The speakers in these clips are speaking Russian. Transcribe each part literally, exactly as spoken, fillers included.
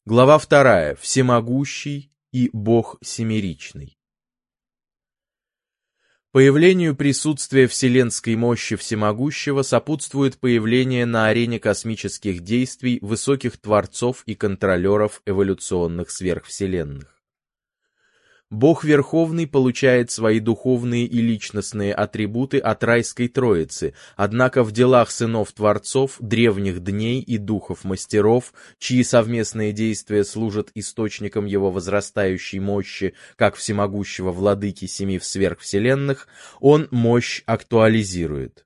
Глава вторая. Всемогущий и Бог семеричный. Появлению присутствия вселенской мощи Всемогущего сопутствует появление на арене космических действий высоких творцов и контролеров эволюционных сверхвселенных. Бог Верховный получает свои духовные и личностные атрибуты от райской Троицы, однако в делах сынов-творцов, древних дней и духов-мастеров, чьи совместные действия служат источником его возрастающей мощи, как всемогущего владыки семи сверхвселенных, он мощь актуализирует.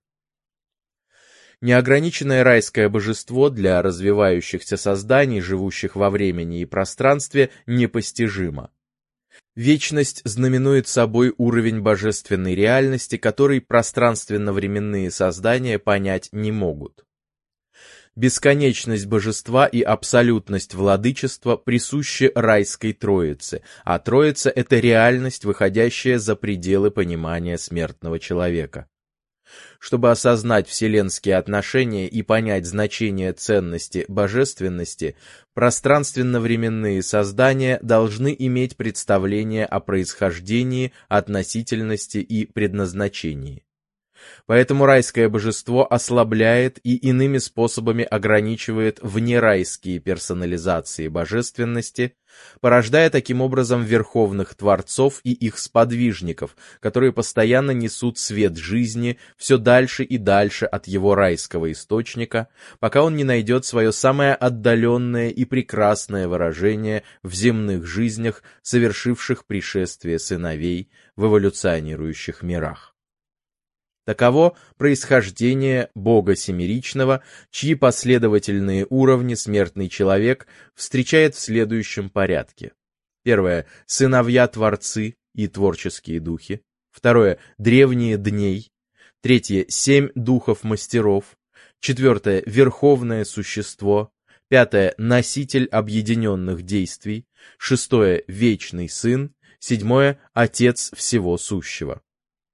Неограниченное райское божество для развивающихся созданий, живущих во времени и пространстве, непостижимо. Вечность знаменует собой уровень божественной реальности, который пространственно-временные создания понять не могут. Бесконечность божества и абсолютность владычества присущи райской Троице, а Троица — это реальность, выходящая за пределы понимания смертного человека. Чтобы осознать вселенские отношения и понять значение ценности божественности, пространственно-временные создания должны иметь представление о происхождении, относительности и предназначении. Поэтому райское божество ослабляет и иными способами ограничивает внерайские персонализации божественности, порождая таким образом верховных творцов и их сподвижников, которые постоянно несут свет жизни все дальше и дальше от его райского источника, пока он не найдет свое самое отдаленное и прекрасное выражение в земных жизнях, совершивших пришествие сыновей в эволюционирующих мирах. Таково происхождение Бога Семеричного, чьи последовательные уровни смертный человек встречает в следующем порядке. Первое — сыновья-творцы и творческие духи. Второе — древние дней. Третье — семь духов-мастеров. Четвертое — верховное существо. Пятое — носитель объединенных действий. Шестое — вечный сын. Седьмое — отец всего сущего.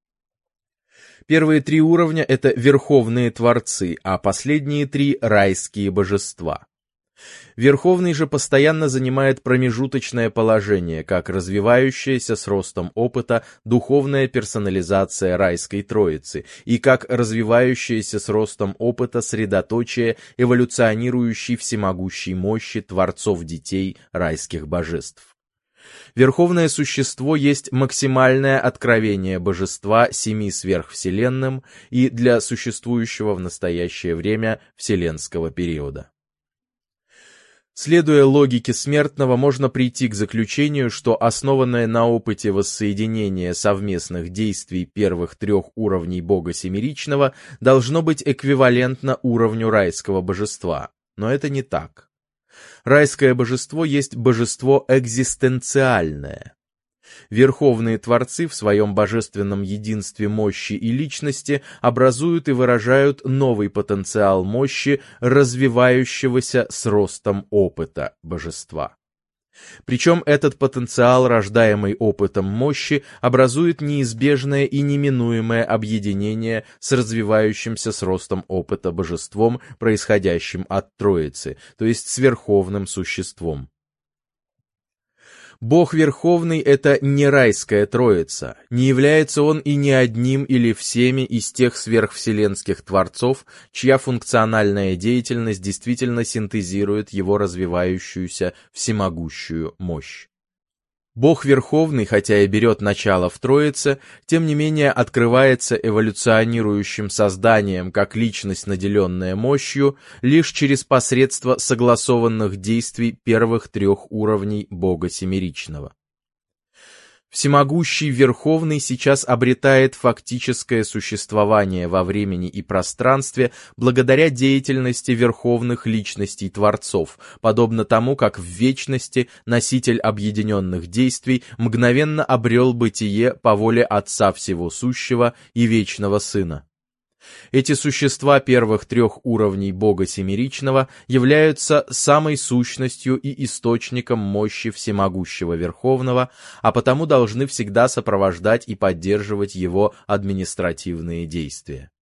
Первые три уровня — это верховные творцы, а последние три — райские божества. Верховный же постоянно занимает промежуточное положение, как развивающаяся с ростом опыта духовная персонализация райской Троицы и как развивающаяся с ростом опыта средоточие эволюционирующей всемогущей мощи творцов-детей райских божеств. Верховное существо есть максимальное откровение божества семи сверхвселенным и для существующего в настоящее время вселенского периода. Следуя логике смертного, можно прийти к заключению, что основанное на опыте воссоединения совместных действий первых трех уровней Бога Семеричного должно быть эквивалентно уровню райского божества, но это не так. Райское божество есть божество экзистенциальное. Верховные творцы в своем божественном единстве мощи и личности образуют и выражают новый потенциал мощи, развивающегося с ростом опыта божества. Причем этот потенциал, рождаемый опытом мощи, образует неизбежное и неминуемое объединение с развивающимся с ростом опыта божеством, происходящим от Троицы, то есть с верховным существом. Бог Верховный — это не райская Троица, не является он и ни одним или всеми из тех сверхвселенских творцов, чья функциональная деятельность действительно синтезирует его развивающуюся всемогущую мощь. Бог Верховный, хотя и берет начало в Троице, тем не менее открывается эволюционирующим созданием как личность, наделенная мощью, лишь через посредство согласованных действий первых трех уровней Бога Семеричного. Всемогущий Верховный сейчас обретает фактическое существование во времени и пространстве благодаря деятельности верховных личностей Творцов, подобно тому, как в вечности носитель объединенных действий мгновенно обрел бытие по воле Отца Всего Сущего и Вечного Сына. Эти существа первых трех уровней Бога Семеричного являются самой сущностью и источником мощи Всемогущего Верховного, а потому должны всегда сопровождать и поддерживать его административные действия.